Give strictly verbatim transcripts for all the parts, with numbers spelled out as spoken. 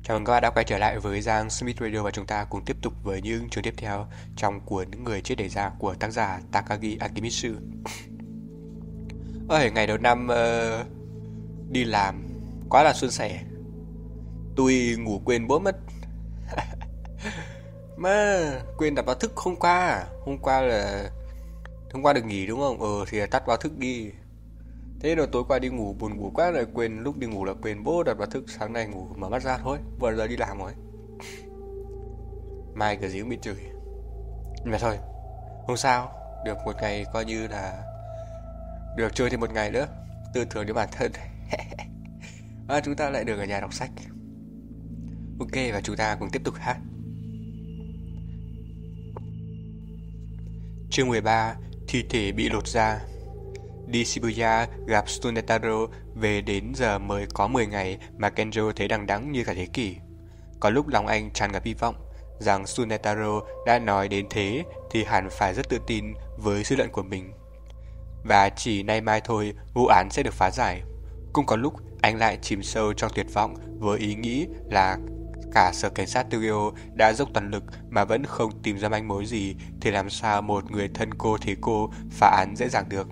Chào mừng các bạn đã quay trở lại với Giang Smith Radio và chúng ta cùng tiếp tục với những chương tiếp theo trong cuốn Người chết đẩy ra của tác giả Takagi Akimitsu. Ôi, ngày đầu năm uh, đi làm quá là suôn sẻ. Tôi ngủ quên bố mất. Mà quên đặt báo thức hôm qua à? Hôm qua là hôm qua được nghỉ đúng không? Ờ thì tắt báo thức đi. Thế rồi tối qua đi ngủ buồn ngủ quá rồi quên, lúc đi ngủ là quên bố đặt báo thức, sáng nay ngủ mở mắt ra thôi, vừa giờ đi làm rồi. Mai cái gì cũng bị chửi. Nhưng mà thôi, không sao, được một ngày coi như là được chơi thêm một ngày nữa, tư thưởng cho bản thân. À, chúng ta lại được ở nhà đọc sách. Ok, và chúng ta cùng tiếp tục hát. Chương mười ba, thi thể bị lột da. Đi Shibuya gặp Tsunetaro về đến giờ mới có mười ngày mà Kenjo thấy đằng đẵng như cả thế kỷ. Có lúc lòng anh tràn ngập hy vọng rằng Tsunetaro đã nói đến thế thì hẳn phải rất tự tin với suy luận của mình. Và chỉ nay mai thôi vụ án sẽ được phá giải. Cũng có lúc anh lại chìm sâu trong tuyệt vọng với ý nghĩ là cả sở cảnh sát Tokyo đã dốc toàn lực mà vẫn không tìm ra manh mối gì thì làm sao một người thân cô thế cô phá án dễ dàng được.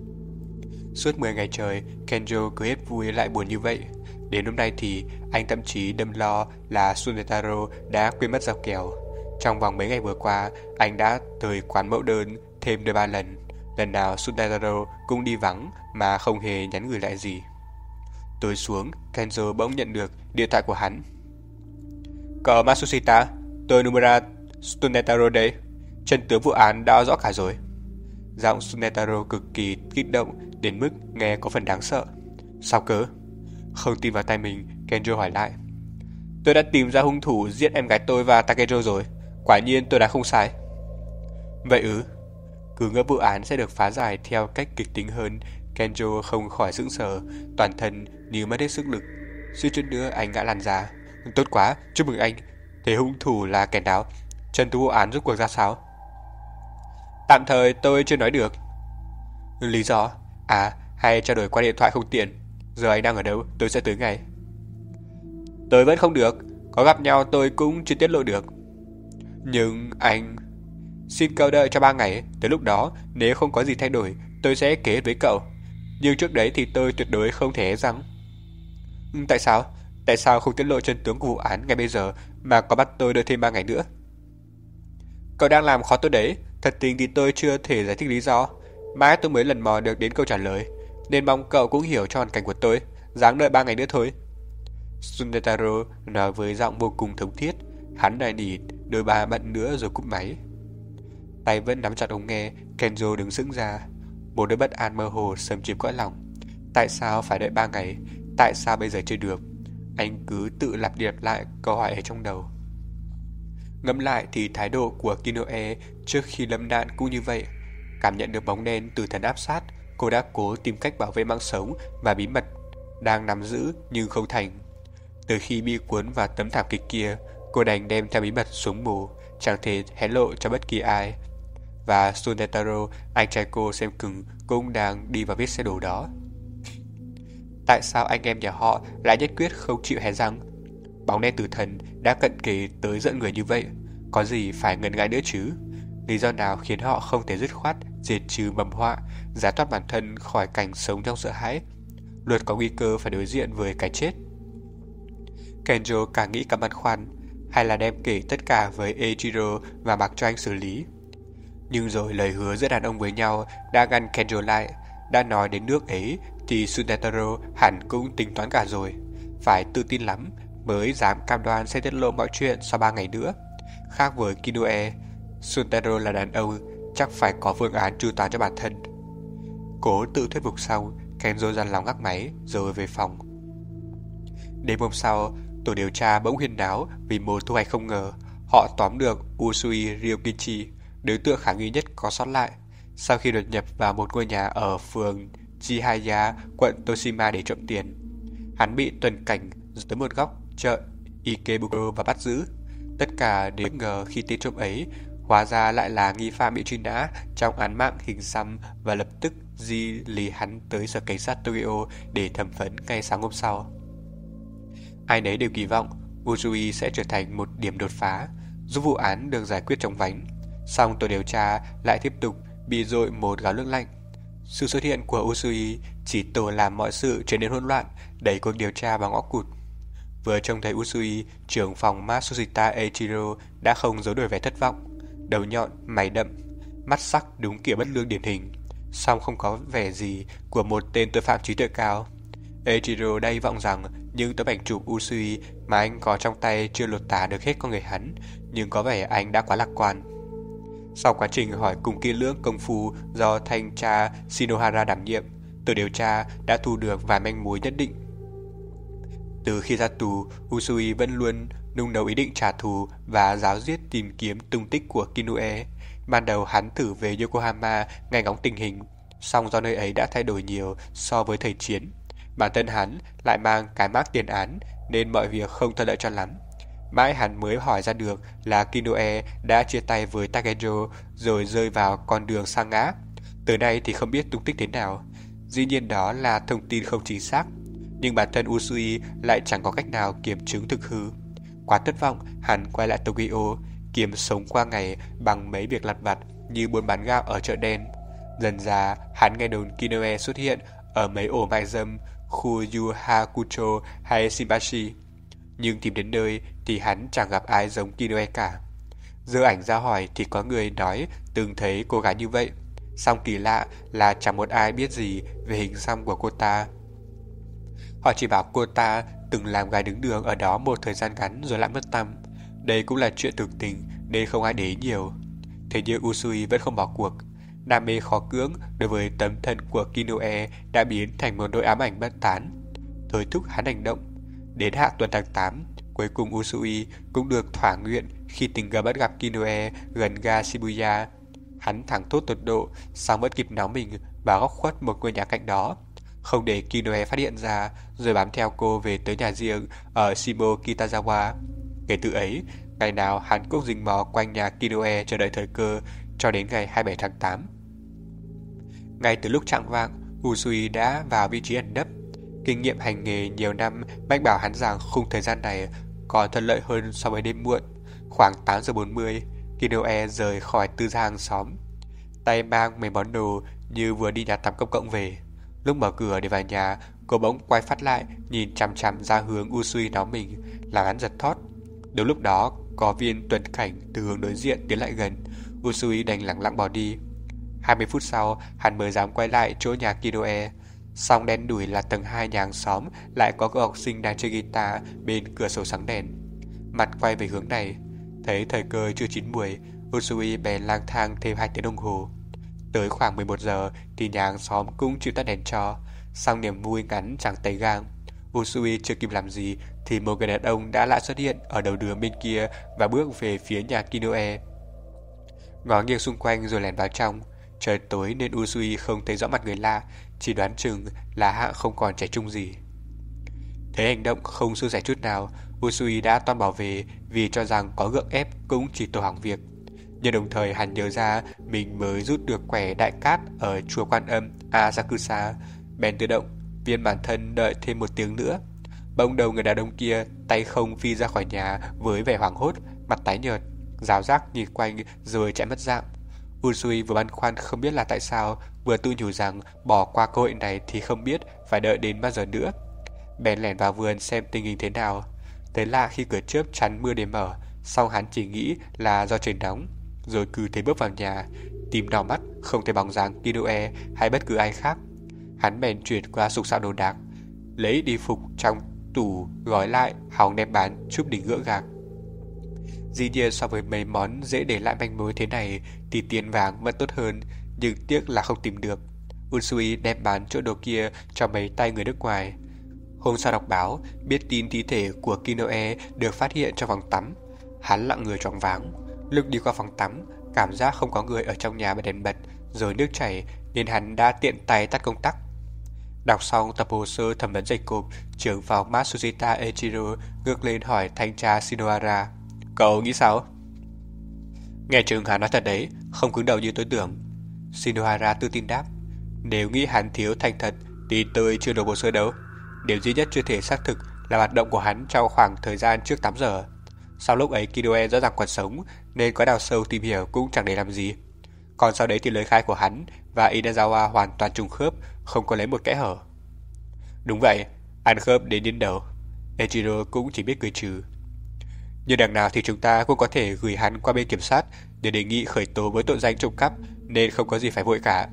Suốt mười ngày trời, Kenjo cứ hết vui lại buồn như vậy. Đến hôm nay thì anh thậm chí đâm lo là Tsunetaro đã quên mất dao kèo. Trong vòng mấy ngày vừa qua, anh đã tới quán mẫu đơn thêm đôi ba lần. Lần nào Tsunetaro cũng đi vắng mà không hề nhắn gửi lại gì. Tối xuống, Kenjo bỗng nhận được điện thoại của hắn. Cậu Matsushita, tôi Nomura Tsunetaro đây. Chân tướng vụ án đã rõ cả rồi. Giọng Tsunetaro cực kỳ kích động đến mức nghe có phần đáng sợ. Sao cớ? Không tin vào tay mình, Kenjo hỏi lại. Tôi đã tìm ra hung thủ giết em gái tôi và Takejo rồi. Quả nhiên tôi đã không sai. Vậy ư? Cứ ngỡ vụ án sẽ được phá giải theo cách kịch tính hơn, Kenjo không khỏi sững sờ, toàn thân như mất hết sức lực. Suýt chút nữa anh ngã lăn ra. Tốt quá, chúc mừng anh. Thế hung thủ là kẻ nào? Chân tướng vụ án rốt cuộc ra sao? Tạm thời tôi chưa nói được. Lý do? À, hay trao đổi qua điện thoại không tiện. Giờ anh đang ở đâu, tôi sẽ tới ngay. Tôi vẫn không được. Có gặp nhau tôi cũng chưa tiết lộ được. Nhưng anh... Xin cậu đợi cho ba ngày. Tới lúc đó, nếu không có gì thay đổi, tôi sẽ kể hết với cậu. Nhưng trước đấy thì tôi tuyệt đối không thể hé răng. Tại sao? Tại sao không tiết lộ chân tướng của vụ án ngay bây giờ mà có bắt tôi đợi thêm ba ngày nữa? Cậu đang làm khó tôi đấy. Thật tình thì tôi chưa thể giải thích lý do. Mãi tôi mới lần mò được đến câu trả lời. Nên mong cậu cũng hiểu cho hoàn cảnh của tôi. Ráng đợi ba ngày nữa thôi. Tsunetaro nói với giọng vô cùng thống thiết. Hắn lại nỉ đôi ba bận nữa rồi cúp máy. Tay vẫn nắm chặt ống nghe, Kenjo đứng sững ra. Một đôi bất an mơ hồ xâm chiếm cõi lòng. Tại sao phải đợi ba ngày? Tại sao bây giờ chưa được? Anh cứ tự lặp đi lặp lại câu hỏi ở trong đầu. Ngẫm lại thì thái độ của Kinoe trước khi lâm nạn cũng như vậy. Cảm nhận được bóng đen từ thần áp sát, cô đã cố tìm cách bảo vệ mạng sống và bí mật đang nắm giữ nhưng không thành. Từ khi bị cuốn vào tấm thảm kịch kia, cô đành đem theo bí mật xuống mù, chẳng thể hé lộ cho bất kỳ ai. Và Tsunetaro, anh trai cô xem cứng, cũng đang đi vào vết xe đổ đó. Tại sao anh em nhà họ lại nhất quyết không chịu hé răng? Bóng đen tử thần đã cận kề tới giận người như vậy, có gì phải ngần ngại nữa chứ? Lý do nào khiến họ không thể dứt khoát diệt trừ mầm họa, giải thoát bản thân khỏi cảnh sống trong sợ hãi, luôn có nguy cơ phải đối diện với cái chết? Kenjo càng nghĩ càng băn khoăn, hay là đem kể tất cả với Eiichiro và mặc cho anh xử lý. Nhưng rồi lời hứa giữa đàn ông với nhau đã ngăn Kenjo lại. Đã nói đến nước ấy thì Tsunetaro hẳn cũng tính toán cả rồi. Phải tự tin lắm mới dám cam đoan sẽ tiết lộ mọi chuyện sau ba ngày nữa. Khác với Kinoe, Tsunetaro là đàn ông, chắc phải có phương án chu toàn cho bản thân. Cố tự thuyết phục xong, Kenjo dằn lòng gác máy rồi về phòng. Đêm hôm sau, tổ điều tra bỗng huyên náo vì một thu hoạch không ngờ. Họ tóm được Usui Ryokichi, đối tượng khả nghi nhất có sót lại, sau khi đột nhập vào một ngôi nhà ở phường Chihaya, quận Toshima để trộm tiền. Hắn bị tuần cảnh tới một góc chợ Ikebukuro và bắt giữ. Tất cả đều bất ngờ khi tên trộm ấy hóa ra lại là nghi phạm bị truy nã trong án mạng hình xăm và lập tức di lý hắn tới sở cảnh sát Tokyo để thẩm vấn ngay sáng hôm sau. Ai nấy đều kỳ vọng Usui sẽ trở thành một điểm đột phá, giúp vụ án được giải quyết chóng vánh. Song tổ điều tra lại tiếp tục bị dội một gáo nước lạnh. Sự xuất hiện của Usui chỉ tổ làm mọi sự trở nên hỗn loạn, đẩy cuộc điều tra vào ngõ cụt. Vừa trông thấy Usui, trưởng phòng Matsushita Eiichiro đã không giấu nổi vẻ thất vọng. Đầu nhọn, mày đậm, mắt sắc đúng kiểu bất lương điển hình, song không có vẻ gì của một tên tội phạm trí tuệ cao. Eiichiro đã hy vọng rằng những tấm ảnh chụp Usui mà anh có trong tay chưa lột tả được hết con người hắn, nhưng có vẻ anh đã quá lạc quan. Sau quá trình hỏi cùng kỹ lưỡng công phu do thanh tra Shinohara đảm nhiệm, tổ điều tra đã thu được vài manh mối nhất định. Từ khi ra tù, Usui vẫn luôn nung nấu ý định trả thù và giáo diết tìm kiếm tung tích của Kinue. Ban đầu hắn thử về Yokohama nghe ngóng tình hình, song do nơi ấy đã thay đổi nhiều so với thời chiến. Bản thân hắn lại mang cái mác tiền án nên mọi việc không thuận lợi cho lắm. Mãi hắn mới hỏi ra được là Kinue đã chia tay với Takejo rồi rơi vào con đường sa ngã. Từ nay thì không biết tung tích thế nào. Dĩ nhiên đó là thông tin không chính xác, nhưng bản thân Usui lại chẳng có cách nào kiểm chứng thực hư. Quá thất vọng, hắn quay lại Tokyo, kiếm sống qua ngày bằng mấy việc lặt vặt như buôn bán gạo ở chợ đen. Dần ra, hắn nghe đồn Kinue xuất hiện ở mấy ổ mại dâm khu Yu Hakucho hay Shinbashi, nhưng tìm đến nơi thì hắn chẳng gặp ai giống Kinue cả. Dơ ảnh ra hỏi thì có người nói từng thấy cô gái như vậy, song kỳ lạ là chẳng một ai biết gì về hình xăm của cô ta. Họ chỉ bảo cô ta từng làm gái đứng đường ở đó một thời gian ngắn rồi lại mất tăm. Đây cũng là chuyện thực tình nên không ai để ý nhiều. Thế nhưng Usui vẫn không bỏ cuộc. Đam mê khó cưỡng đối với tấm thân của Kinue đã biến thành một nỗi ám ảnh bất tán, thôi thúc hắn hành động. Đến hạ tuần tháng tám, cuối cùng Usui cũng được thỏa nguyện khi tình cờ bắt gặp Kinue gần ga Shibuya. Hắn thẳng thốt tột độ, song vẫn kịp náo mình và góc khuất một ngôi nhà cạnh đó, không để Kinue phát hiện ra, rồi bám theo cô về tới nhà riêng ở Shimo Kitazawa. Kể từ ấy, ngày nào hắn cũng rình mò quanh nhà Kinue chờ đợi thời cơ cho đến ngày hai mươi bảy tháng tám. Ngay từ lúc chạng vạng, Usui đã vào vị trí ẩn nấp. Kinh nghiệm hành nghề nhiều năm mách bảo hắn rằng khung thời gian này còn thuận lợi hơn so với đêm muộn. Khoảng tám giờ bốn mươi, Kinue rời khỏi tư gia hàng xóm, tay mang mấy món đồ như vừa đi nhà tắm công cộng về. Lúc mở cửa để vào nhà, cô bỗng quay phát lại nhìn chằm chằm ra hướng Usui nói mình, làm hắn giật thót. Đúng lúc đó, có viên tuần cảnh từ hướng đối diện tiến lại gần. Usui đành lẳng lặng bỏ đi. hai mươi phút sau, hắn mới dám quay lại chỗ nhà Kinue. Song đen đủi là tầng hai nhà hàng xóm lại có cậu học sinh đang chơi guitar bên cửa sổ sáng đèn. Mặt quay về hướng này, thấy thời cơ chưa chín muồi, Usui bèn lang thang thêm hai tiếng đồng hồ. Tới khoảng mười một giờ thì nhà hàng xóm cũng chịu tắt đèn cho. Song niềm vui ngắn chẳng tay gang. Usui chưa kịp làm gì thì một người đàn ông đã lại xuất hiện ở đầu đường bên kia và bước về phía nhà Kinue. Ngó nghiêng xung quanh rồi lẻn vào trong. Trời tối nên Usui không thấy rõ mặt người lạ, chỉ đoán chừng là hạng không còn trẻ trung gì. Thấy hành động không suôn sẻ chút nào, Usui đã toan bỏ về vì cho rằng có gượng ép cũng chỉ tổ hỏng việc. Nhưng đồng thời hắn nhớ ra mình mới rút được quẻ đại cát ở chùa Quan Âm Asakusa, bèn tự động viên bản thân đợi thêm một tiếng nữa. Bỗng đầu người đàn ông kia tay không phi ra khỏi nhà với vẻ hoảng hốt, mặt tái nhợt, rào rác nhìn quanh rồi chạy mất dạng. Usui vừa băn khoăn không biết là tại sao, vừa tự nhủ rằng bỏ qua cơ hội này thì không biết phải đợi đến bao giờ nữa. Bèn lẻn vào vườn xem tình hình thế nào. Thế lạ khi cửa chớp chắn mưa để mở, song hắn chỉ nghĩ là do trời nóng, rồi cứ thế bước vào nhà, tìm đỏ mắt không thấy bóng dáng Kinue hay bất cứ ai khác. Hắn bèn chuyển qua sục sạo đồ đạc, lấy đi phục trong tủ gói lại hòng đem bán chút đỉnh gỡ gạc. Dĩ nhiên so với mấy món dễ để lại manh mối thế này thì tiền vàng vẫn tốt hơn, nhưng tiếc là không tìm được. Usui đem bán chỗ đồ kia cho mấy tay người nước ngoài. Hôm sau đọc báo, biết tin thi thể của Kinue được phát hiện trong phòng tắm. Hắn lặng người choáng váng. Lúc đi qua phòng tắm, cảm giác không có người ở trong nhà bật đèn bật rồi nước chảy nên hắn đã tiện tay tắt công tắc. Đọc xong tập hồ sơ thẩm vấn dày cộp, trưởng phòng Matsushita Eiichiro ngước lên hỏi thanh tra Shinohara: "Cậu nghĩ sao?" "Nghe chừng hắn nói thật đấy, không cứng đầu như tôi tưởng." Shinohara tự tin đáp: "Nếu nghĩ hắn thiếu thành thật thì tôi chưa nộp hồ sơ đâu. Điều duy nhất chưa thể xác thực là hoạt động của hắn trong khoảng thời gian trước tám giờ. Sau lúc ấy Kinoe rõ ràng còn sống nên có đào sâu tìm hiểu cũng chẳng để làm gì. Còn sau đấy thì lời khai của hắn và Inazawa hoàn toàn trùng khớp, không có lấy một kẽ hở. Đúng vậy, ăn khớp đến điên đầu. Ejiro cũng chỉ biết cười trừ. Nhưng đằng nào thì chúng ta cũng có thể gửi hắn qua bên kiểm sát để đề nghị khởi tố với tội danh trộm cắp, nên không có gì phải vội cả.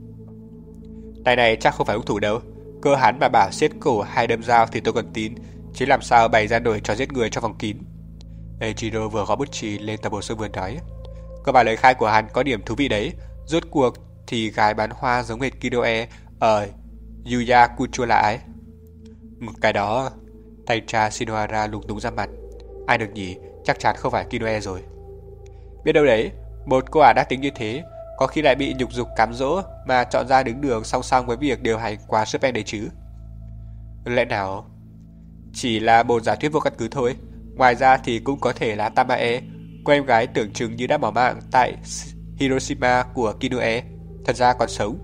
Tay này chắc không phải hung thủ đâu. Cơ hắn mà bảo xiết cổ hay đâm dao thì tôi còn tin, chứ làm sao bày ra nổi trò giết người trong phòng kín. Ejiro vừa gõ bút chì lên tập hồ sơ vừa nói. Có bài lời khai của hắn có điểm thú vị đấy. Rốt cuộc thì gái bán hoa giống hệt Kinoe ở Yuya Kucho là ai? Cái đó... Thanh tra Shinohara lúng túng ra mặt. Ai được nhỉ? Chắc chắn không phải Kinoe rồi. Biết đâu đấy, một cô ả đắc tính như thế có khi lại bị nhục dục cám dỗ mà chọn ra đứng đường song song với việc điều hành quá Super đấy chứ. Lẽ nào chỉ là một giả thuyết vô căn cứ thôi. Ngoài ra thì cũng có thể là Tamae, cô em gái tưởng chừng như đã bỏ mạng tại Hiroshima của Kinoe, thật ra còn sống.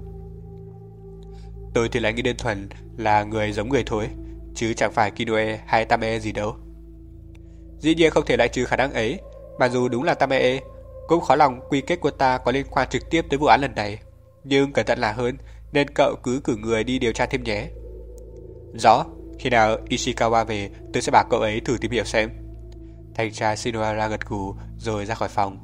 Tôi thì lại nghĩ đơn thuần là người giống người thôi, chứ chẳng phải Kinoe hay Tamae gì đâu. Dĩ nhiên không thể loại trừ khả năng ấy, mà dù đúng là Tamae, cũng khó lòng quy kết của ta có liên quan trực tiếp tới vụ án lần này. Nhưng cẩn thận là hơn, nên cậu cứ cử người đi điều tra thêm nhé. Rõ, khi nào Ishikawa về, tôi sẽ bảo cậu ấy thử tìm hiểu xem. Thanh tra Shinohara gật gù rồi ra khỏi phòng.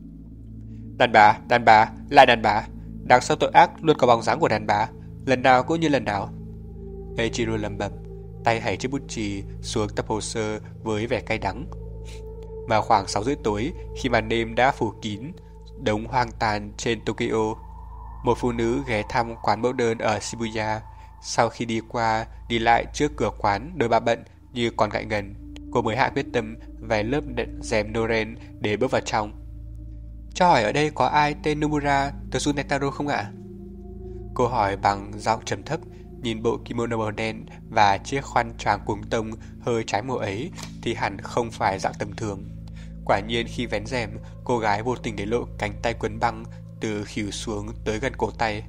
Đàn bà, đàn bà, lại đàn bà. Đằng sau tội ác luôn có bóng dáng của đàn bà, lần nào cũng như lần nào. Eiichiro lẩm bẩm, tay hãy chiếc bút chì xuống tập hồ sơ với vẻ cay đắng. Vào khoảng sáu rưỡi tối, khi màn đêm đã phủ kín đống hoang tàn trên Tokyo, một phụ nữ ghé thăm quán mẫu đơn ở Shibuya. Sau khi đi qua đi lại trước cửa quán đôi ba bận như con gại ngần, cô mới hạ quyết tâm vài lớp rèm noren để bước vào trong. Cho hỏi ở đây có ai tên Nomura Tsunetaro không ạ? Cô hỏi bằng giọng trầm thấp. Nhìn bộ kimono màu đen và chiếc khăn choàng cuống tông hơi trái mùa ấy thì hẳn không phải dạng tầm thường. Quả nhiên khi vén rèm, cô gái vô tình để lộ cánh tay quấn băng từ khuỷu xuống tới gần cổ tay.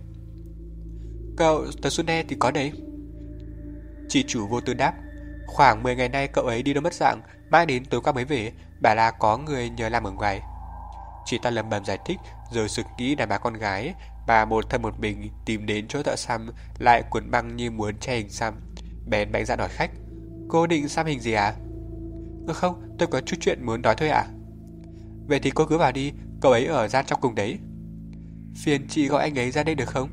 Cậu Tsune thì có đấy. Chị chủ vô tư đáp. Khoảng mười ngày nay cậu ấy đi đâu mất dạng, mãi đến tối qua mới về, bảo là có người nhờ làm ở ngoài. Chị ta lầm bầm giải thích rồi sực nghĩ đàn bà con gái bà một thân một mình tìm đến chỗ thợ xăm lại cuốn băng như muốn che hình xăm. Bèn mạnh dạn hỏi khách, cô định xăm hình gì à? Ừ không, tôi có chút chuyện muốn nói thôi ạ. À? Vậy thì cô cứ vào đi, cậu ấy ở gian trong cùng đấy. Phiền chị gọi anh ấy ra đây được không?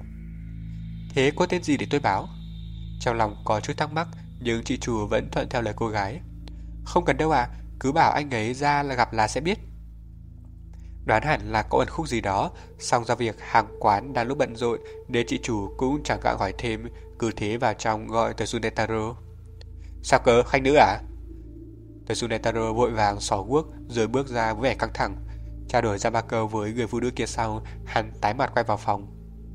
Thế cô tên gì để tôi báo? Trong lòng có chút thắc mắc, nhưng chị chủ vẫn thuận theo lời cô gái. Không cần đâu ạ, à, cứ bảo anh ấy ra là gặp là sẽ biết. Đoán hẳn là có ẩn khúc gì đó, song do việc hàng quán đang lúc bận rộn nên chị chủ cũng chẳng gặng hỏi thêm, cứ thế vào trong gọi Tsunetaro. Sao cơ, khách nữ à? Tsunetaro vội vàng xỏ guốc rồi bước ra với vẻ căng thẳng. Trao đổi ra ba câu với người phụ nữ kia xong, hắn tái mặt quay vào phòng.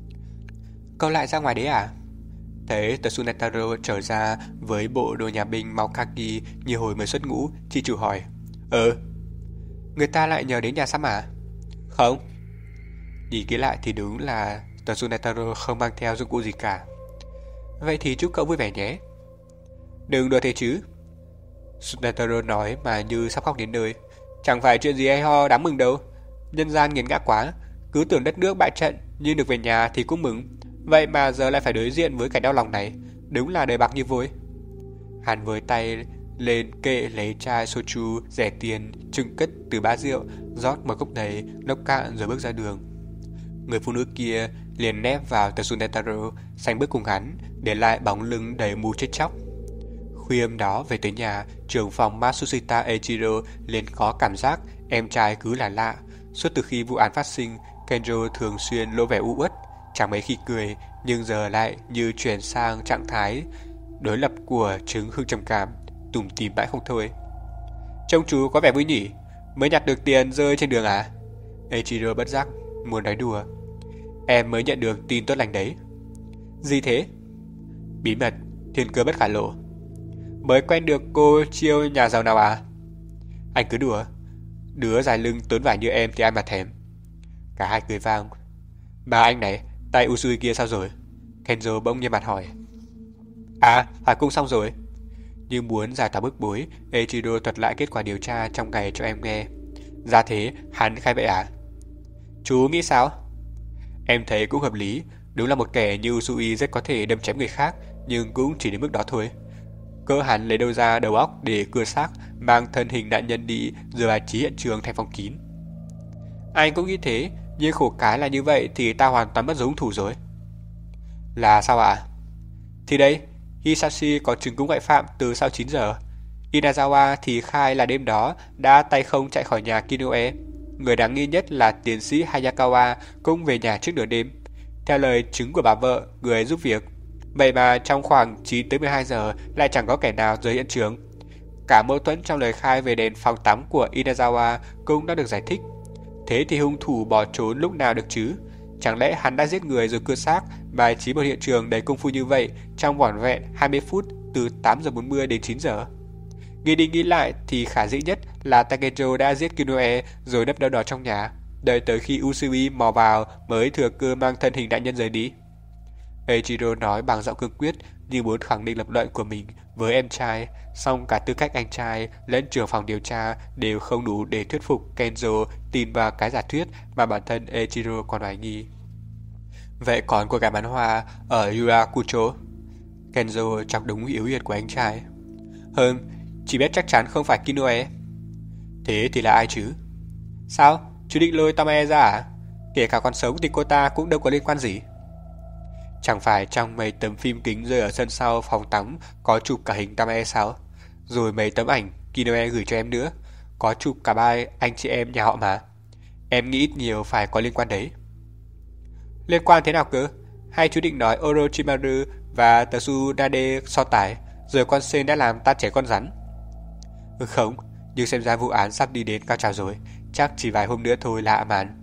Cậu lại ra ngoài đấy à? Thấy Tsunetaro trở ra với bộ đồ nhà binh màu kaki như hồi mới xuất ngũ, chị chủ hỏi. Ừ. Người ta lại nhờ đến nhà xăm à? Không. Nhìn kỹ lại thì đúng là Tsunetaro không mang theo dụng cụ gì cả. Vậy thì chúc cậu vui vẻ nhé. Đừng đùa thế chứ, Tsunetaro nói mà như sắp khóc đến nơi. Chẳng phải chuyện gì hay ho đáng mừng đâu. Nhân gian nghiền ngã quá, cứ tưởng đất nước bại trận nhưng được về nhà thì cũng mừng. Vậy mà giờ lại phải đối diện với cái đau lòng này. Đúng là đời bạc như vôi. Hắn với tay lên kệ lấy chai soju rẻ tiền trưng cất từ bát rượu, rót một cốc đầy, lốc cạn rồi bước ra đường. Người phụ nữ kia liền nép vào Tsunetaro, sánh bước cùng hắn, để lại bóng lưng đầy mù chết chóc. Khuya hôm đó về tới nhà, trưởng phòng Matsushita Eiichiro liền có cảm giác em trai cứ là lạ. Suốt từ khi vụ án phát sinh, Kenjo thường xuyên lộ vẻ u uất, chẳng mấy khi cười, nhưng giờ lại như chuyển sang trạng thái đối lập của chứng hưng trầm cảm, tủm tỉm mãi không thôi. Trông chú có vẻ vui nhỉ, mới nhặt được tiền rơi trên đường à? Eiichiro bất giác muốn nói đùa. Em mới nhận được tin tốt lành đấy. Gì thế? Bí mật, thiên cơ bất khả lộ. Mới quen được cô chiêu nhà giàu nào à? Anh cứ đùa, đứa dài lưng tốn vải như em thì ai mà thèm. Cả hai cười vang. Mà anh này, tay Usui kia sao rồi? Kenzo bỗng nhiên mặt hỏi. À, hỏi cung xong rồi. Như muốn giải tỏa bức bối, Eiichiro thuật lại kết quả điều tra trong ngày cho em nghe. Ra thế, hắn khai vậy à? Chú nghĩ sao? Em thấy cũng hợp lý. Đúng là một kẻ như Usui rất có thể đâm chém người khác, nhưng cũng chỉ đến mức đó thôi. Cỡ hắn lấy đâu ra đầu óc để cưa xác, mang thân hình nạn nhân đi rồi bài trí hiện trường thành phòng kín. Anh cũng nghĩ thế, nhưng khổ cái là như vậy thì ta hoàn toàn mất dấu hung thủ rồi. Là sao ạ? À? Thì đây, Hisashi có chứng cứ ngoại phạm từ sau chín giờ. Inazawa thì khai là đêm đó đã tay không chạy khỏi nhà Kinoe. Người đáng nghi nhất là tiến sĩ Hayakawa cũng về nhà trước nửa đêm. Theo lời chứng của bà vợ, người giúp việc. Vậy mà trong khoảng chín tới mười hai giờ lại chẳng có kẻ nào rời hiện trường. Cả mâu thuẫn trong lời khai về đèn phòng tắm của Inazawa cũng đã được giải thích. Thế thì hung thủ bỏ trốn lúc nào được chứ? Chẳng lẽ hắn đã giết người rồi cưa xác, bài trí một hiện trường đầy công phu như vậy trong vỏn vẹn hai mươi phút từ tám giờ bốn mươi đến chín giờ? Nghĩ đi nghĩ lại thì khả dĩ nhất là Takejo đã giết Kinoe rồi nấp đâu đó trong nhà, đợi tới khi Usui mò vào mới thừa cơ mang thân hình nạn nhân rời đi. Eiichiro nói bằng giọng cương quyết như muốn khẳng định lập luận của mình với em trai, song cả tư cách anh trai lẫn trưởng phòng điều tra đều không đủ để thuyết phục Kenzo tin vào cái giả thuyết mà bản thân Eiichiro còn hoài nghi. Vậy còn cô gái bán hoa ở Yurakucho? Kenzo chọc đúng yếu huyệt của anh trai. Hơn, chỉ biết chắc chắn không phải Kinoe. Thế thì là ai chứ? Sao? Chú định lôi Tamae ra à? Kể cả còn sống thì cô ta cũng đâu có liên quan gì. Chẳng phải trong mấy tấm phim kính rơi ở sân sau phòng tắm có chụp cả hình Tamae sao? Rồi mấy tấm ảnh Kinoe gửi cho em nữa, có chụp cả ba anh chị em nhà họ mà. Em nghĩ ít nhiều phải có liên quan đấy. Liên quan thế nào cơ? Hay chú định nói Orochimaru và Tsunade so tài, rồi con sen đã làm ta trẻ con rắn? Ừ không, nhưng xem ra vụ án sắp đi đến cao trào rồi, chắc chỉ vài hôm nữa thôi là ạ màn.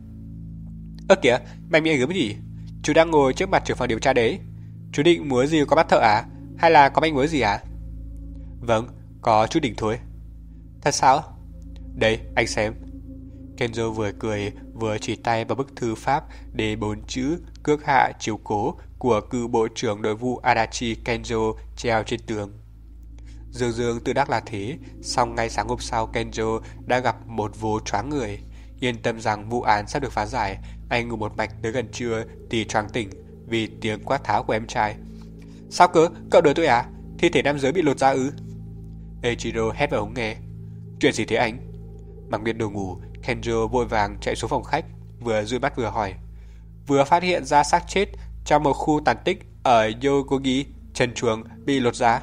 Ơ kìa, mày miệng gớm gì? Chú đang ngồi trước mặt trưởng phòng điều tra đấy. Chú định múa gì có bắt thợ à? Hay là có manh mối gì à? Vâng, có chút đỉnh thôi. Thật sao? Đây, anh xem. Kenzo vừa cười vừa chỉ tay vào bức thư pháp để bốn chữ cước hạ chiếu cố của cựu bộ trưởng nội vụ Adachi Kenzo treo trên tường. Dương Dương tự đắc là thế, song ngay sáng hôm sau Kenzo đã gặp một vố choáng người. Yên tâm rằng vụ án sắp được phá giải, anh ngủ một mạch tới gần trưa thì choáng tỉnh vì tiếng quát tháo của em trai. Sao cơ? Cậu đùa tôi à? Thi thể nam giới bị lột ra ư? Eiichiro hét vào ống nghe. Chuyện gì thế anh? Mặc biệt đồ ngủ, Kenzo vội vàng chạy xuống phòng khách, vừa dụi mắt vừa hỏi. Vừa phát hiện ra xác chết trong một khu tàn tích ở Yokogi, chân chuồng bị lột ra.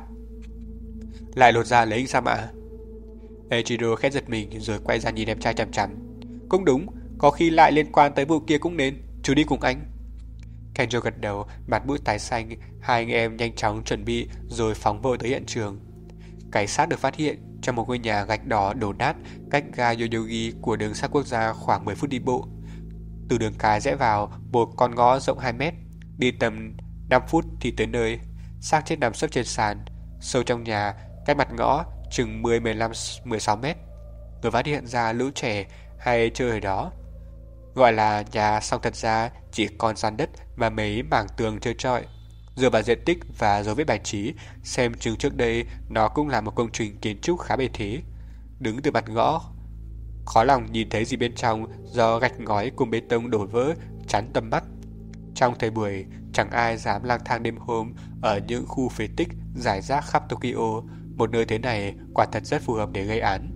Lại lột ra lấy hình xăm ạ? Eiichiro khét giật mình rồi quay ra nhìn em trai chằm chằm. Cũng đúng, có khi lại liên quan tới vụ kia cũng nên, chú đi cùng anh. Kenzo gật đầu, mặt mũi tái xanh, hai anh em nhanh chóng chuẩn bị rồi phóng vội tới hiện trường. Cái xác được phát hiện trong một ngôi nhà gạch đỏ đổ nát cách ga Yoyogi của đường sắt quốc gia khoảng mười phút đi bộ. Từ đường cái rẽ vào một con ngõ rộng hai mét, đi tầm năm phút thì tới nơi. Xác chết nằm sấp trên sàn, sâu trong nhà, cách mặt ngõ chừng mười, mười lăm, mười sáu mét. Người phát hiện ra lũ trẻ hay chơi ở đó. Gọi là nhà, song thật ra chỉ còn sàn đất và mấy mảng tường trơ trọi. Dựa vào diện tích và dấu vết bài trí, xem chừng trước đây nó cũng là một công trình kiến trúc khá bề thế. Đứng từ mặt ngõ, khó lòng nhìn thấy gì bên trong do gạch ngói cùng bê tông đổ vỡ chắn tầm mắt. Trong thời buổi, chẳng ai dám lang thang đêm hôm ở những khu phế tích rải rác khắp Tokyo. Một nơi thế này quả thật rất phù hợp để gây án.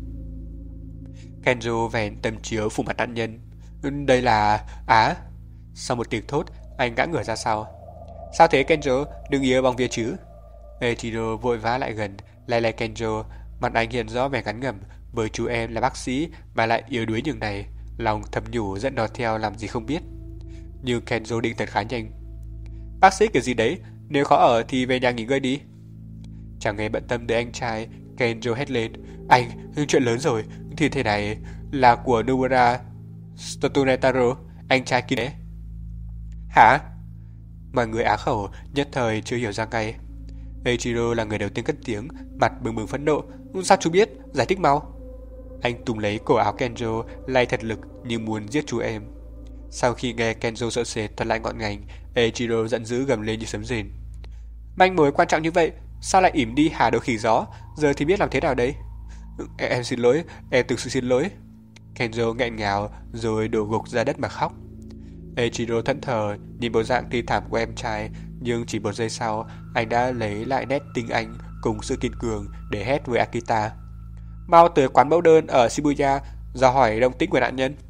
Kenzo vén tấm chiếu phủ mặt nạn nhân. Đây là... Á! Sau một tiếng thốt, anh gã ngửa ra sau. Sao thế Kenzo? Đừng yếu bằng việc chứ. Eiichiro vội vã lại gần, lay lay Kenzo. Mặt anh hiện rõ vẻ ngán ngẩm. Với chú em là bác sĩ mà lại yếu đuối nhường này, lòng thầm nhủ dẫn nó theo làm gì không biết. Nhưng Kenzo định thật khá nhanh. Bác sĩ kiểu gì đấy, nếu khó ở thì về nhà nghỉ ngơi đi. Chẳng nghe bận tâm đến anh trai, Kenzo hét lên. Anh, chuyện lớn rồi, thi thể này là của Nomura Tsunetaro, anh trai kia đấy. Hả? Mọi người á khẩu nhất thời chưa hiểu ra ngay. Eiichiro là người đầu tiên cất tiếng, mặt bừng bừng phẫn nộ. Sao chú biết? Giải thích mau. Anh túm lấy cổ áo Kenzo, lay thật lực như muốn giết chú em. Sau khi nghe Kenzo sợ sệt thuật lại ngọn ngành, Eiichiro giận dữ gầm lên như sấm rền. Manh mối quan trọng như vậy, Sao lại ỉm đi hà đôi khỉ gió, giờ thì biết làm thế nào đây? Em, em xin lỗi, em thực sự xin lỗi. Kenzo nghẹn ngào rồi đổ gục ra đất mà khóc. Eiichiro thẫn thờ nhìn bộ dạng thi thảm của em trai, nhưng chỉ một giây sau, anh đã lấy lại nét tinh anh cùng sự kiên cường để hét với Akita. Mau tới quán mẫu đơn ở Shibuya, dò hỏi động tĩnh của nạn nhân.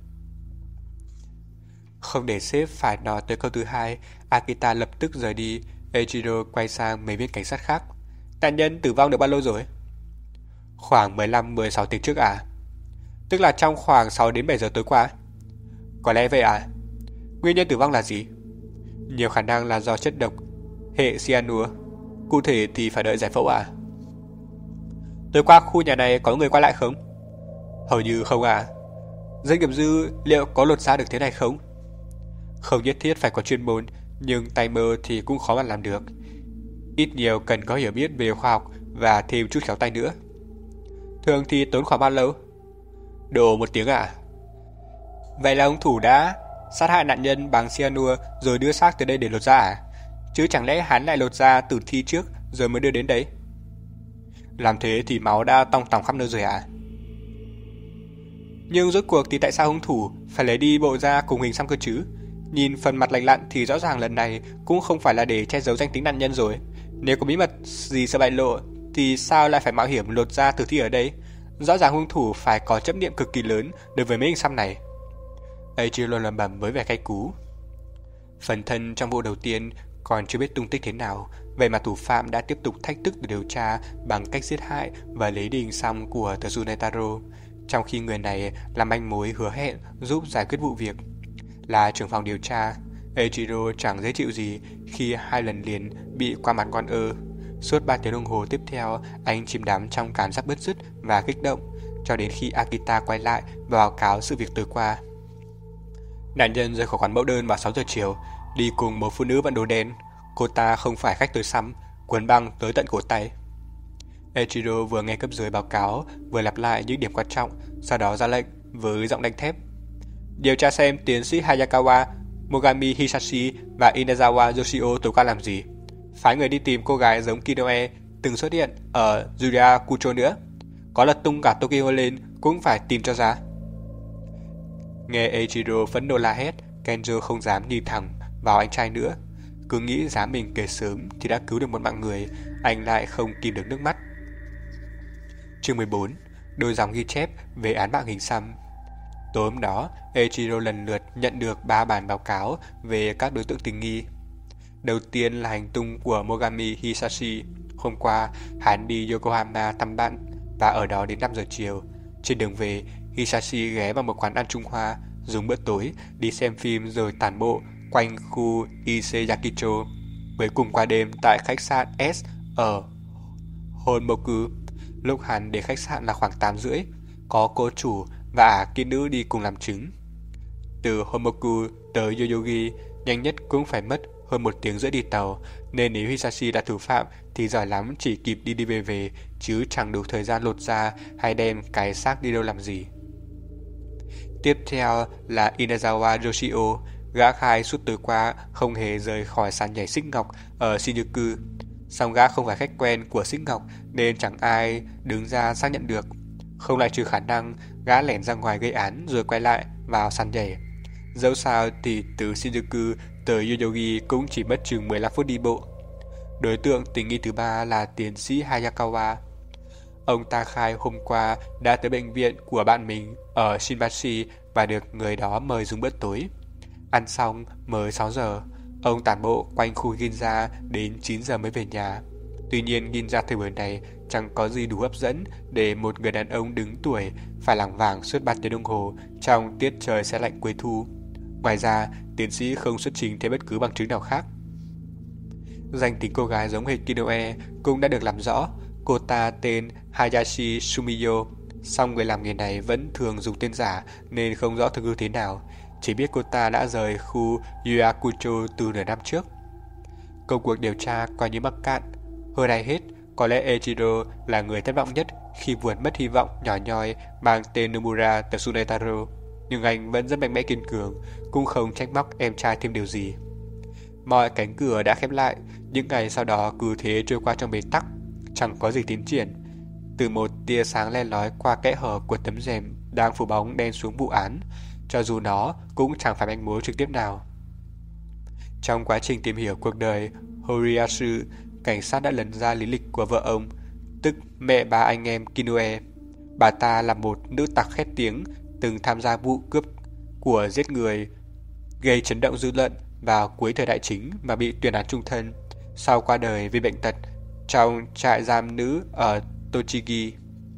Không để sếp phải nói tới câu thứ hai, Akita lập tức rời đi. Eiichiro quay sang mấy viên cảnh sát khác. Nạn nhân tử vong được bao lâu rồi? Khoảng mười lăm mười sáu tiếng trước à? Tức là trong khoảng sáu đến bảy giờ tối qua. Có lẽ vậy à? Nguyên nhân tử vong là gì? Nhiều khả năng là do chất độc hệ cyanua. Cụ thể thì phải đợi giải phẫu à? Tối qua khu nhà này có người qua lại không? Hầu như không à. Giấy nghiệp dư liệu có lột ra được thế này không? Không nhất thiết phải có chuyên môn, nhưng tay mơ thì cũng khó mà làm được. Ít nhiều cần có hiểu biết về khoa học và thêm chút khéo tay nữa. Thường thì tốn khoảng bao lâu? Độ một tiếng à? Vậy là hung thủ đã sát hại nạn nhân bằng cyanua rồi đưa xác tới đây để lột da à? Chứ chẳng lẽ hắn lại lột da tử thi trước rồi mới đưa đến đấy? Làm thế thì máu đã tong tòng khắp nơi rồi à? Nhưng rốt cuộc thì tại sao hung thủ phải lấy đi bộ da cùng hình xăm cơ chứ? Nhìn phần mặt lành lặn thì rõ ràng lần này cũng không phải là để che giấu danh tính nạn nhân rồi. Nếu có bí mật gì sợ bại lộ thì sao lại phải mạo hiểm lột da tử thi ở đây? Rõ ràng hung thủ phải có chấp niệm cực kỳ lớn đối với mấy hình xăm này. Eiichiro lẩm bẩm với vẻ cay cú. Phần thân trong vụ đầu tiên còn chưa biết tung tích thế nào, vậy mà thủ phạm đã tiếp tục thách thức để điều tra bằng cách giết hại và lấy đi hình xăm của Tsunetaro, trong khi người này là manh mối hứa hẹn giúp giải quyết vụ việc. Là trưởng phòng điều tra, Eiichiro chẳng dễ chịu gì khi hai lần liền bị qua mặt con ơ. Suốt ba tiếng đồng hồ tiếp theo, anh chìm đắm trong cảm giác bứt rứt và kích động, cho đến khi Akita quay lại và báo cáo sự việc tối qua. Nạn nhân rời khỏi quán mẫu đơn vào sáu giờ chiều, đi cùng một phụ nữ vận đồ đen. Cô ta không phải khách tới xăm, quấn băng tới tận cổ tay. Eiichiro vừa nghe cấp dưới báo cáo, vừa lặp lại những điểm quan trọng, sau đó ra lệnh với giọng đanh thép. Điều tra xem tiến sĩ Hayakawa, Mogami Hisashi và Inazawa Yoshio tối qua làm gì. Phái người đi tìm cô gái giống Kinoe từng xuất hiện ở Yuyakucho nữa. Có lật tung cả Tokyo lên cũng phải tìm cho ra. Nghe Eiichiro phẫn nộ la hét, Kenzo không dám nhìn thẳng vào anh trai nữa. Cứ nghĩ giá mình kể sớm thì đã cứu được một mạng người, anh lại không kìm được nước mắt. Chương mười bốn. Đôi dòng ghi chép về án mạng hình xăm. Tối hôm đó, Eiichiro lần lượt nhận được ba bản báo cáo về các đối tượng tình nghi. Đầu tiên là hành tung của Mogami Hisashi. Hôm qua, hắn đi Yokohama thăm bạn và ở đó đến năm giờ chiều. Trên đường về, Hisashi ghé vào một quán ăn Trung Hoa, dùng bữa tối, đi xem phim rồi tản bộ quanh khu Ise-Yakicho, mới cùng qua đêm tại khách sạn S ở Honmoku. Lúc hắn đến khách sạn là khoảng tám rưỡi, có cô chủ và kỹ nữ đi cùng làm chứng. Từ Honmoku tới Yoyogi, nhanh nhất cũng phải mất hơn một tiếng rưỡi đi tàu, nên nếu Hisashi là thủ phạm thì giỏi lắm chỉ kịp đi đi về về, chứ chẳng đủ thời gian lột ra hay đem cái xác đi đâu làm gì. Tiếp theo là Inazawa Yoshio, gã khai suốt tối qua không hề rời khỏi sàn nhảy xích ngọc ở Shinjuku. Song gã không phải khách quen của xích ngọc nên chẳng ai đứng ra xác nhận được. Không loại trừ khả năng gã lẻn ra ngoài gây án rồi quay lại vào sàn nhảy. Dẫu sao thì từ Shinjuku tới Yoyogi cũng chỉ mất chừng mười lăm phút đi bộ. Đối tượng tình nghi thứ ba là tiến sĩ Hayakawa. Ông ta khai hôm qua đã tới bệnh viện của bạn mình ở Shinbashi và được người đó mời dùng bữa tối. Ăn xong mới sáu giờ, ông tản bộ quanh khu Ginza đến chín giờ mới về nhà. Tuy nhiên Ginza thời buổi này chẳng có gì đủ hấp dẫn để một người đàn ông đứng tuổi phải lảng vảng suốt ba tiếng đồng hồ trong tiết trời se lạnh cuối thu. Ngoài ra, tiến sĩ không xuất trình thêm bất cứ bằng chứng nào khác. Danh tính cô gái giống hệt Kinoe cũng đã được làm rõ. Cô ta tên Hayashi Sumiyo, song người làm nghề này vẫn thường dùng tên giả nên không rõ thực hư thế nào. Chỉ biết cô ta đã rời khu Yuyakucho từ nửa năm trước. Công cuộc điều tra coi như mắc cạn. Hơn ai hết, có lẽ Eiichiro là người thất vọng nhất khi vượt mất hy vọng nhỏ nhoi mang tên Nomura Tsunetaro. Nhưng anh vẫn rất mạnh mẽ kiên cường, cũng không trách móc em trai thêm điều gì. Mọi cánh cửa đã khép lại, những ngày sau đó cứ thế trôi qua trong bế tắc. chẳng có gì tiến triển. Từ một tia sáng le lói qua kẽ hở của tấm rèm đang phủ bóng đen xuống vụ án, cho dù nó cũng chẳng phải manh mối trực tiếp nào. Trong quá trình tìm hiểu cuộc đời Horiyasu, cảnh sát đã lần ra lý lịch của vợ ông, tức mẹ ba anh em Kinoe. Bà ta là một nữ tặc khét tiếng, từng tham gia vụ cướp của giết người gây chấn động dư luận vào cuối thời đại chính mà bị tuyên án chung thân, sau qua đời vì bệnh tật trong trại giam nữ ở Tochigi.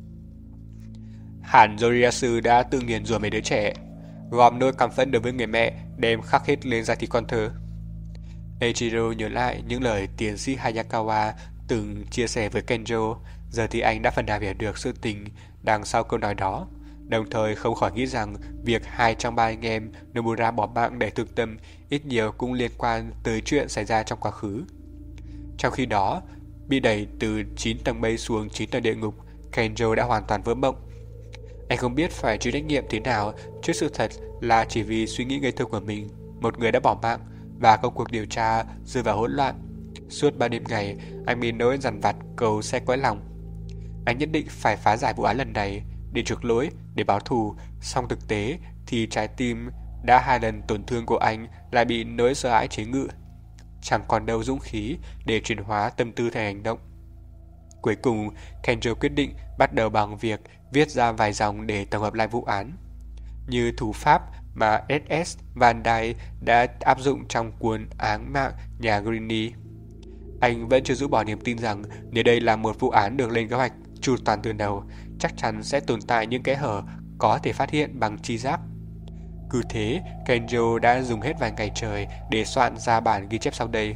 Hẳn Horiyasu đã tự nghiền rủa mấy đứa trẻ, gom nỗi căm phẫn đối với người mẹ đem khắc hết lên da thịt con thơ. Eiichiro nhớ lại những lời tiến sĩ Hayakawa từng chia sẻ với Kenjo. Giờ thì anh đã phần nào hiểu được sự tình đằng sau câu nói đó, đồng thời không khỏi nghĩ rằng việc hai trong ba anh em Nomura bỏ mạng để thực tâm ít nhiều cũng liên quan tới chuyện xảy ra trong quá khứ. Trong khi đó, bị đẩy từ chín tầng mây xuống chín tầng địa ngục, Kenjo đã hoàn toàn vỡ mộng. Anh không biết phải chịu trách nhiệm thế nào trước sự thật là chỉ vì suy nghĩ ngây thơ của mình, một người đã bỏ mạng và công cuộc điều tra rơi vào hỗn loạn. Suốt ba đêm ngày, anh bị nỗi dằn vặt cầu xe cõi lòng. Anh nhất định phải phá giải vụ án lần này để chuộc lỗi, để báo thù, song thực tế thì trái tim đã hai lần tổn thương của anh lại bị nỗi sợ hãi chế ngự. Chẳng còn đâu dũng khí để chuyển hóa tâm tư thành hành động. Cuối cùng, Kenjo quyết định bắt đầu bằng việc viết ra vài dòng để tổng hợp lại vụ án, như thủ pháp mà ét ét Van Dyke đã áp dụng trong cuốn Áng mạng nhà Greene. Anh vẫn chưa rũ bỏ niềm tin rằng nếu đây là một vụ án được lên kế hoạch chu toàn từ đầu, chắc chắn sẽ tồn tại những kẽ hở có thể phát hiện bằng tri giác. Cứ thế, Kenjo đã dùng hết vài ngày trời để soạn ra bản ghi chép sau đây.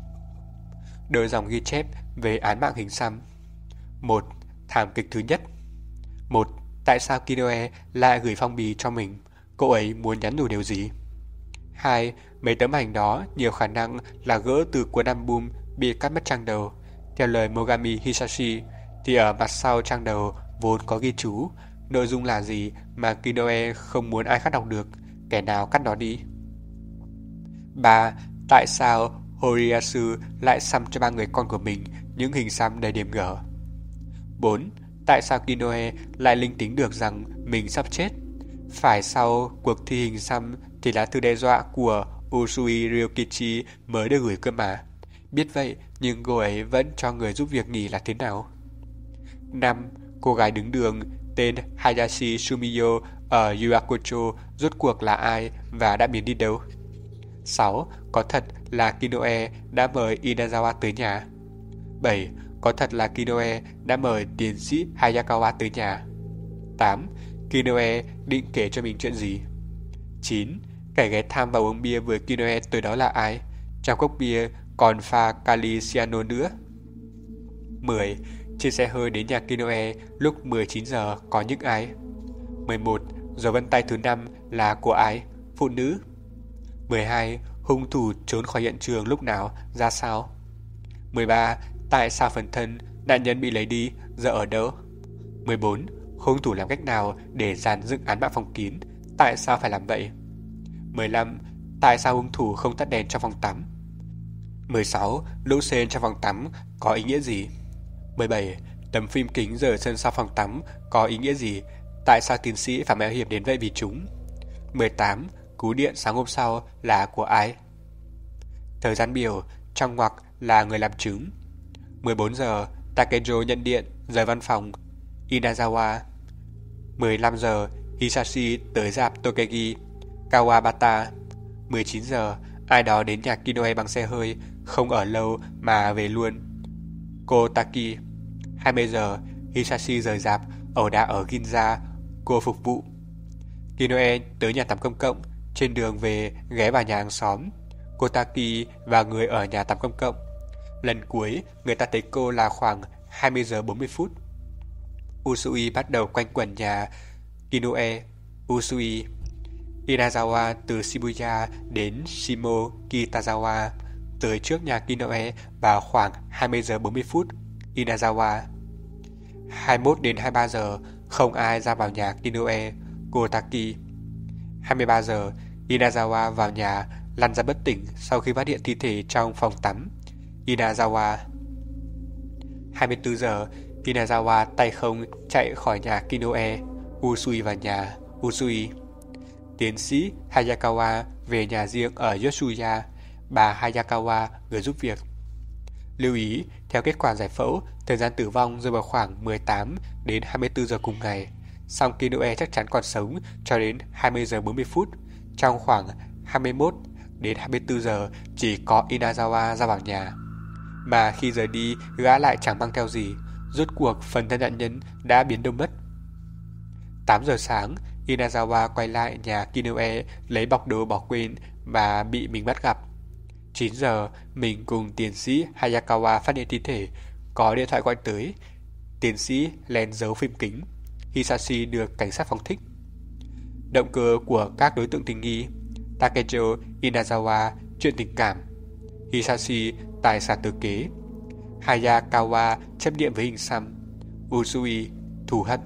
Đôi dòng ghi chép về án mạng hình xăm. Một. Thảm kịch thứ nhất. Một. Tại sao Kinoe lại gửi phong bì cho mình? Cô ấy muốn nhắn nhủ điều gì? Hai. Mấy tấm ảnh đó nhiều khả năng là gỡ từ cuốn album bị cắt mất trang đầu. Theo lời Mogami Hisashi, thì ở mặt sau trang đầu vốn có ghi chú nội dung là gì mà Kinoe không muốn ai khác đọc được, kẻ nào cắt nó đi. Ba. Tại sao Horiyasu lại xăm cho ba người con của mình những hình xăm đầy điểm gở? Bốn. Tại sao Kinoe lại linh tính được rằng mình sắp chết? Phải sau cuộc thi hình xăm thì lá thư đe dọa của Usui Ryokichi mới được gửi cơ mà. Biết vậy nhưng cô ấy vẫn cho người giúp việc nghỉ là thế nào? Năm. Cô gái đứng đường tên Hayashi Sumiyo ở Yuakocho rốt cuộc là ai và đã biến đi đâu? Sáu. Có thật là Kinoe đã mời Inazawa tới nhà? Bảy. Có thật là Kinoe đã mời tiến sĩ Hayakawa tới nhà? Tám. Kinoe định kể cho mình chuyện gì? Chín. Kẻ ghé thăm và uống bia với Kinoe tối đó là ai? Trong cốc bia còn pha kali cyanur nữa. Mười. Trên xe hơi đến nhà Kinoe lúc mười chín giờ có những ai? Mười một. Dấu vân tay thứ năm là của ai? Phụ nữ. Mười hai. Hung thủ trốn khỏi hiện trường lúc nào, ra sao? Mười ba. Tại sao phần thân nạn nhân bị lấy đi, giờ ở đâu? Mười bốn. Hung thủ làm cách nào để dàn dựng án mạng phòng kín, tại sao phải làm vậy? Mười lăm. Tại sao hung thủ không tắt đèn trong phòng tắm? Mười sáu. Lỗ sên trong phòng tắm có ý nghĩa gì? Mười bảy. Tấm phim kính rời sân sau phòng tắm có ý nghĩa gì? Tại sao tiến sĩ phải mạo hiểm đến vậy vì chúng? Mười tám. Cú điện sáng hôm sau là của ai? Thời gian biểu trong ngoặc là người làm chứng. Mười bốn giờ Takejo nhận điện rời văn phòng Inazawa. Mười lăm giờ Hisashi tới rạp Tokegi Kawabata. Mười chín giờ ai đó đến nhà Kinoe bằng xe hơi, không ở lâu mà về luôn, Kotaki. Hai mươi giờ Hisashi rời rạp ẩu đả ở Ginza, cô phục vụ. Kinoe tới nhà tắm công cộng, trên đường về ghé vào nhà hàng xóm Kotaki và người ở nhà tắm công cộng. Lần cuối người ta thấy cô là khoảng hai mươi giờ bốn mươi phút. Usui bắt đầu quanh quẩn nhà Kinoe. Usui. Inazawa từ Shibuya đến Shimo Kitazawa, tới trước nhà Kinoe vào khoảng hai mươi giờ bốn mươi phút. Inazawa. hai mươi mốt đến hai mươi ba giờ không ai ra vào nhà Kinoe. Kotaki. hai mươi ba giờ Inazawa vào nhà, lăn ra bất tỉnh sau khi phát hiện thi thể trong phòng tắm. Inazawa. hai mươi tư giờ, Inazawa tay không chạy khỏi nhà Kinoe, Usui vào nhà Usui. Tiến sĩ Hayakawa về nhà riêng ở Yotsuya, bà Hayakawa người giúp việc. Lưu ý, theo kết quả giải phẫu, thời gian tử vong rơi vào khoảng mười tám đến hai mươi tư giờ cùng ngày. Song Kinoe chắc chắn còn sống cho đến hai mươi giờ bốn mươi phút. Trong khoảng hai mươi mốt đến hai mươi tư giờ chỉ có Inazawa ra vào nhà. Mà khi rời đi, gã lại chẳng mang theo gì. Rốt cuộc phần thân nạn nhân đã biến đâu mất. tám giờ sáng, Inazawa quay lại nhà Kinoe lấy bọc đồ bỏ quên và bị mình bắt gặp. chín giờ, mình cùng tiến sĩ Hayakawa phát hiện thi thể. Có điện thoại gọi tới. Tiến sĩ lén giấu phim kính. Hisashi được cảnh sát phóng thích. Động cơ của các đối tượng tình nghi: Takejo Inazawa, chuyện tình cảm; Hisashi, tài sản thừa kế; Hayakawa, chấp niệm với hình xăm; Usui, thù hận.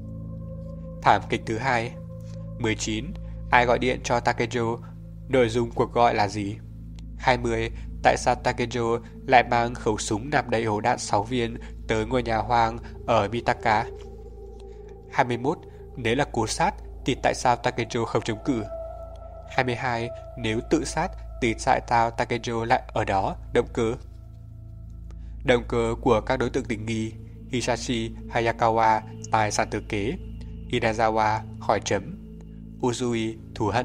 Thảm kịch thứ hai. mười chín. Ai gọi điện cho Takejo? Nội dung cuộc gọi là gì? hai mươi. Tại sao Takejo lại mang khẩu súng nạp đầy ổ đạn sáu viên tới ngôi nhà hoang ở Mitaka? hai mươi mốt. Nếu là cố sát thì tại sao Takejo không chống cự? hai mươi hai. Nếu tự sát thì tại sao Takejo lại ở đó? Động cơ. Động cơ của các đối tượng tình nghi: Hisashi, Hayakawa, tài sản thừa kế; Inazawa, hỏi chấm; Usui, thù hận.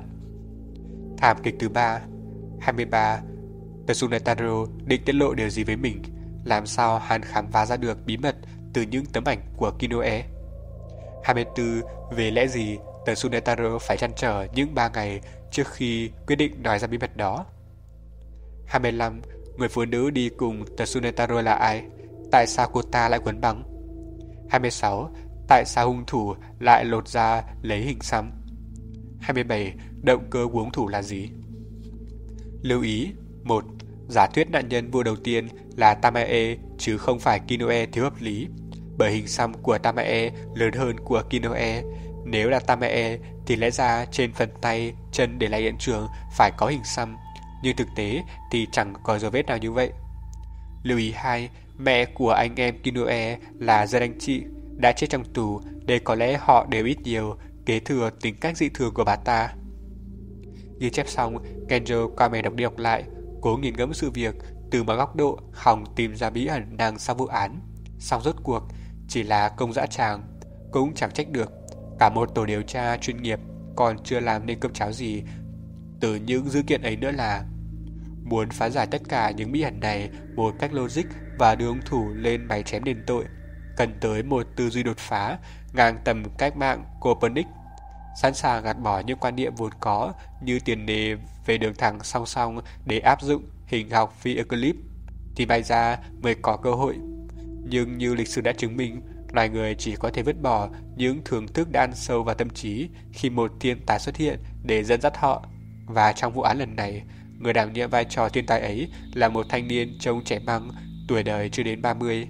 Thảm kịch thứ ba. hai mươi ba. Tsunetaro định tiết lộ điều gì với mình? Làm sao hắn khám phá ra được bí mật từ những tấm ảnh của Kinoe? hai mươi tư. Về lẽ gì Tsunetaro phải trăn trở những ba ngày trước khi quyết định nói ra bí mật đó? hai mươi lăm. Người phụ nữ đi cùng Tsunetaro là ai? Tại sao cô ta lại quấn băng? hai mươi sáu. Tại sao hung thủ lại lột ra lấy hình xăm? hai mươi bảy. Động cơ của hung thủ là gì? Lưu ý: một. Giả thuyết nạn nhân vụ đầu tiên là Tamae chứ không phải Kinoe thiếu hợp lý, bởi hình xăm của Tamae lớn hơn của Kinoe. Nếu là Tamae thì lẽ ra trên phần tay, chân để lại hiện trường phải có hình xăm, nhưng thực tế thì chẳng có dấu vết nào như vậy. Lưu ý hai. Mẹ của anh em Kinoe là dân anh chị, đã chết trong tù, để có lẽ họ đều ít nhiều kế thừa tính cách dị thường của bà ta. Ghi chép xong, Kenjo qua mẹ đọc đi đọc lại, cố nghiền ngẫm sự việc từ một góc độ hòng tìm ra bí ẩn đằng sau vụ án. Song rốt cuộc chỉ là công dã tràng, cũng chẳng trách được. Cả một tổ điều tra chuyên nghiệp còn chưa làm nên cơm cháo gì từ những dữ kiện ấy nữa là. Muốn phá giải tất cả những bí ẩn này một cách logic và đưa hung thủ lên máy chém đền tội, cần tới một tư duy đột phá ngang tầm cách mạng Copernic, sẵn sàng gạt bỏ những quan niệm vốn có như tiền đề về đường thẳng song song để áp dụng hình học phi Euclid, thì may ra mới có cơ hội. Nhưng như lịch sử đã chứng minh, loài người chỉ có thể vứt bỏ những thưởng thức đã ăn sâu vào tâm trí khi một thiên tài xuất hiện để dẫn dắt họ. Và trong vụ án lần này, người đảm nhiệm vai trò thiên tài ấy là một thanh niên trông trẻ măng, tuổi đời chưa đến ba mươi.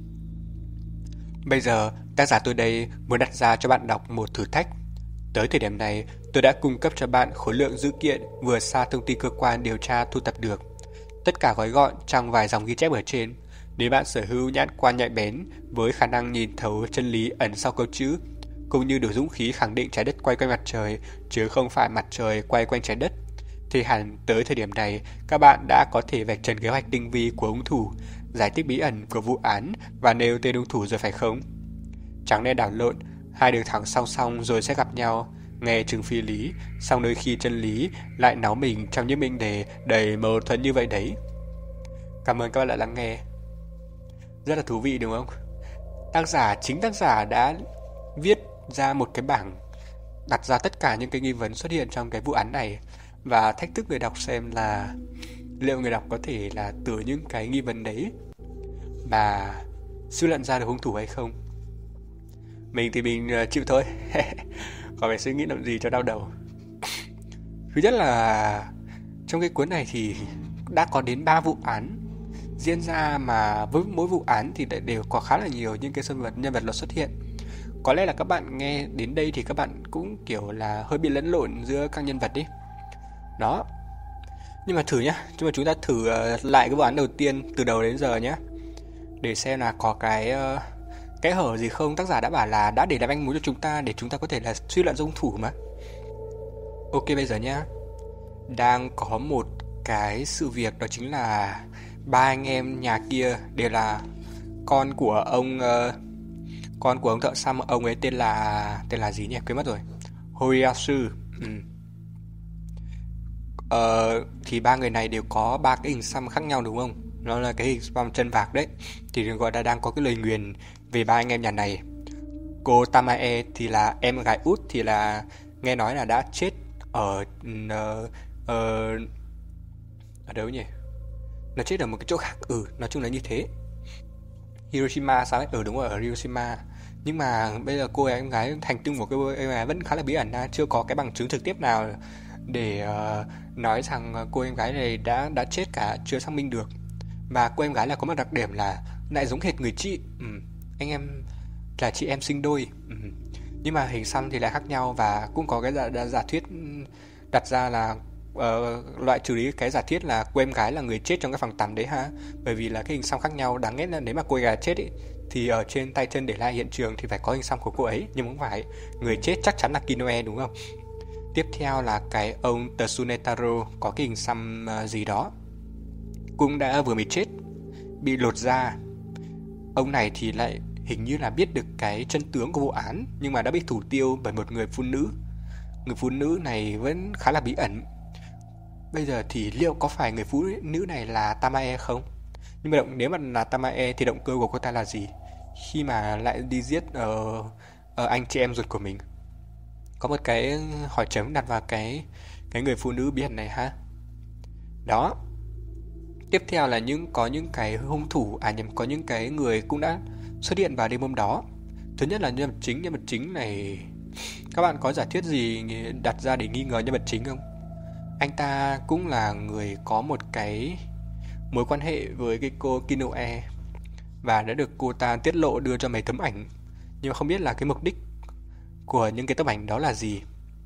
Bây giờ, tác giả tôi đây muốn đặt ra cho bạn đọc một thử thách. Tới thời điểm này, tôi đã cung cấp cho bạn khối lượng dữ kiện vừa xa thông tin cơ quan điều tra thu thập được. Tất cả gói gọn trong vài dòng ghi chép ở trên. Nếu bạn sở hữu nhãn quan nhạy bén với khả năng nhìn thấu chân lý ẩn sau câu chữ, cũng như đủ dũng khí khẳng định trái đất quay quanh mặt trời chứ không phải mặt trời quay quanh trái đất, thì hẳn tới thời điểm này các bạn đã có thể vạch trần kế hoạch tinh vi của hung thủ, giải thích bí ẩn của vụ án và nêu tên hung thủ rồi phải không? Chẳng nên đảo lộn hai đường thẳng song song rồi sẽ gặp nhau, nghe chừng phi lý, song đôi khi chân lý lại náu mình trong những mệnh đề đầy mâu thuẫn như vậy đấy. Cảm ơn các bạn đã lắng nghe. Rất là thú vị đúng không? Tác giả, chính tác giả đã viết ra một cái bảng đặt ra tất cả những cái nghi vấn xuất hiện trong cái vụ án này và thách thức người đọc xem là liệu người đọc có thể là từ những cái nghi vấn đấy mà suy luận ra được hung thủ hay không. Mình thì mình chịu thôi. Còn phải suy nghĩ làm gì cho đau đầu. Thứ nhất là trong cái cuốn này thì đã có đến ba vụ án diễn ra, mà với mỗi vụ án thì đều có khá là nhiều những cái nhân vật nhân vật luật xuất hiện. Có lẽ là các bạn nghe đến đây thì các bạn cũng kiểu là hơi bị lẫn lộn giữa các nhân vật đi. Đó. Nhưng mà thử nhá, nhưng mà chúng ta thử lại cái vụ án đầu tiên từ đầu đến giờ nhé. để xem là có cái uh, cái hở gì không. Tác giả đã bảo là đã để lại manh mối cho chúng ta để chúng ta có thể là suy luận ra hung thủ mà. Ok, bây giờ nhá, đang có một cái sự việc, đó chính là ba anh em nhà kia đều là con của ông uh, con của ông thợ săn. Ông ấy tên là tên là gì nhỉ, quên mất rồi. Horiyasu. Ừ. Ờ, thì ba người này đều có ba cái hình xăm khác nhau đúng không? Nó là cái hình xăm chân vạc đấy. Thì gọi là đang có cái lời nguyền về ba anh em nhà này. Cô Tamae thì là em gái út, thì là nghe nói là đã chết ở ở, ở, ở đâu nhỉ? Nó chết ở một cái chỗ khác. Ừ, nói chung là như thế. Hiroshima sao ấy? Ừ đúng rồi, ở Hiroshima. Nhưng mà bây giờ cô em gái hành tung của cô em gái vẫn khá là bí ẩn, chưa có cái bằng chứng thực tiếp nào để uh, nói rằng cô em gái này đã đã chết cả, chưa xác minh được. Và cô em gái là có một đặc điểm là lại giống hệt người chị. Ừ. Anh em là chị em sinh đôi. Ừ. Nhưng mà hình xăm thì lại khác nhau, và cũng có cái giả, giả thuyết đặt ra là uh, loại trừ đi cái giả thiết là cô em gái là người chết trong cái phòng tắm đấy ha. Bởi vì là cái hình xăm khác nhau, đáng lẽ là nếu mà cô gái chết ý, thì ở trên tay chân để lại hiện trường thì phải có hình xăm của cô ấy, nhưng không phải. Người chết chắc chắn là Kinoe đúng không? Tiếp theo là cái ông Tsunetaro có cái hình xăm uh, gì đó, cũng đã vừa mới chết, bị lột da. Ông này thì lại hình như là biết được cái chân tướng của vụ án, nhưng mà đã bị thủ tiêu bởi một người phụ nữ. Người phụ nữ này vẫn khá là bí ẩn. Bây giờ thì liệu có phải người phụ nữ này là Tamae không? Nhưng mà động, nếu mà là Tamae thì động cơ của cô ta là gì khi mà lại đi giết ở, ở anh chị em ruột của mình? Có một cái hỏi chấm đặt vào cái cái người phụ nữ bí ẩn này ha. Đó. Tiếp theo là những có những cái hung thủ, à nhầm, có những cái người cũng đã xuất hiện vào đêm hôm đó. Thứ nhất là nhân vật chính. Nhân vật chính này, các bạn có giả thiết gì đặt ra để nghi ngờ nhân vật chính không? Anh ta cũng là người có một cái mối quan hệ với cái cô Kinoe, và đã được cô ta tiết lộ đưa cho mấy tấm ảnh, nhưng mà không biết là cái mục đích của những cái tấm ảnh đó là gì.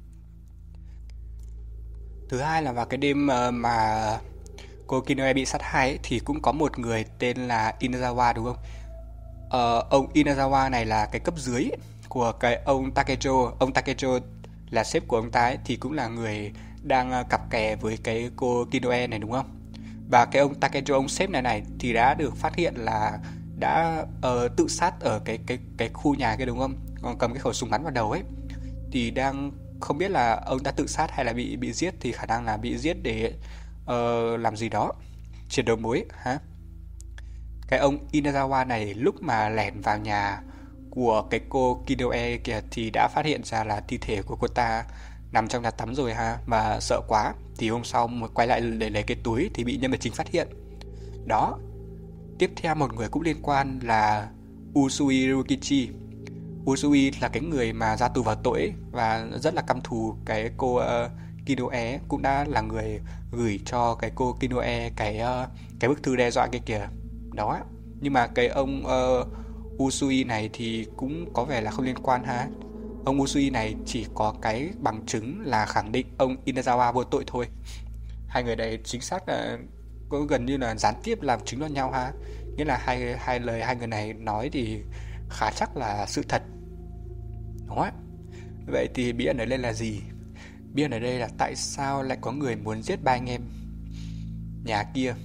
Thứ hai là vào cái đêm mà cô Kinoe bị sát hại ấy, thì cũng có một người tên là Inazawa đúng không? Ờ, ông Inazawa này là cái cấp dưới ấy, của cái ông Takejo. Ông Takejo là sếp của ông ta ấy, thì cũng là người đang cặp kè với cái cô Kinoe này đúng không? Và cái ông Takejo, ông sếp này này thì đã được phát hiện là đã uh, tự sát ở cái cái cái khu nhà kia đúng không? Còn cầm cái khẩu súng bắn vào đầu ấy. Thì đang không biết là ông ta tự sát hay là bị bị giết, thì khả năng là bị giết để uh, làm gì đó, triệt đầu mối ha. Cái ông Inazawa này lúc mà lẻn vào nhà của cái cô Kinoe kìa thì đã phát hiện ra là thi thể của cô ta nằm trong nhà tắm rồi ha, và sợ quá thì hôm sau quay lại để lấy cái túi thì bị nhân vật chính phát hiện. Đó. Tiếp theo một người cũng liên quan là Usui Ryukichi. Usui là cái người mà ra tù vào tội ấy, và rất là căm thù cái cô uh, Kinoe, cũng đã là người gửi cho cái cô Kinoe cái uh, cái bức thư đe dọa kia kìa. Đó. Nhưng mà cái ông uh, Usui này thì cũng có vẻ là không liên quan ha. Ông Usui này chỉ có cái bằng chứng là khẳng định ông Inazawa vô tội thôi. Hai người này chính xác là có gần như là gián tiếp làm chứng cho nhau ha. Nghĩa là hai hai lời hai người này nói thì khá chắc là sự thật. Đúng không? Vậy thì bí ẩn ở đây là gì? Bí ẩn ở đây là tại sao lại có người muốn giết ba anh em nhà kia?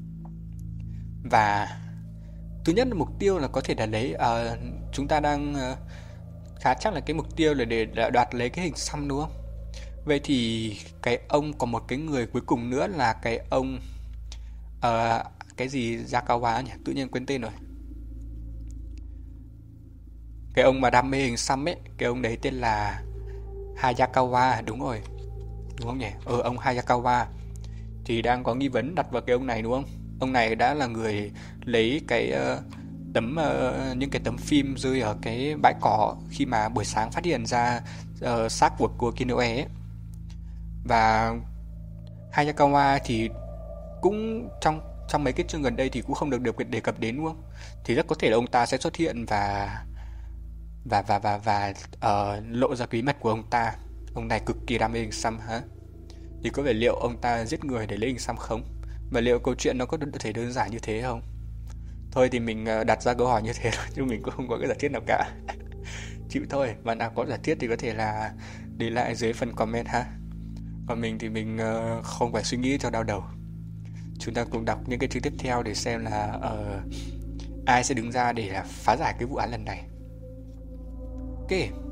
Và thứ nhất là mục tiêu là có thể là lấy uh, chúng ta đang uh, khá chắc là cái mục tiêu là để đoạt lấy cái hình xăm đúng không? Vậy thì cái ông có một cái người cuối cùng nữa là cái ông uh, cái gì Yakawa nhỉ? Tự nhiên quên tên rồi. Cái ông mà đam mê hình xăm ấy, cái ông đấy tên là Hayakawa, đúng rồi. Đúng không nhỉ? Ừ, ông Hayakawa thì đang có nghi vấn đặt vào cái ông này đúng không? Ông này đã là người lấy cái uh, tấm uh, những cái tấm phim rơi ở cái bãi cỏ khi mà buổi sáng phát hiện ra uh, xác của cô Kinoe ấy. Và Hayakawa thì cũng trong trong mấy cái chương gần đây thì cũng không được được đề cập đến đúng không? Thì rất có thể là ông ta sẽ xuất hiện và và và và và uh, lộ ra bí mật của ông ta. Ông này cực kỳ đam mê hình xăm hả? Thì có vẻ liệu ông ta giết người để lấy hình xăm không? Và liệu câu chuyện nó có thể đơn giản như thế không? Thôi thì mình ờ, đặt ra câu hỏi như thế thôi, chứ mình cũng không có cái giả thiết nào cả. Chịu thôi, bạn nào có giả thiết thì có thể là để lại dưới phần comment ha. Còn mình thì mình ờ, không phải suy nghĩ cho đau đầu. Chúng ta cùng đọc những cái chương tiếp theo để xem là ờ, ai sẽ đứng ra để là phá giải cái vụ án lần này. Ok,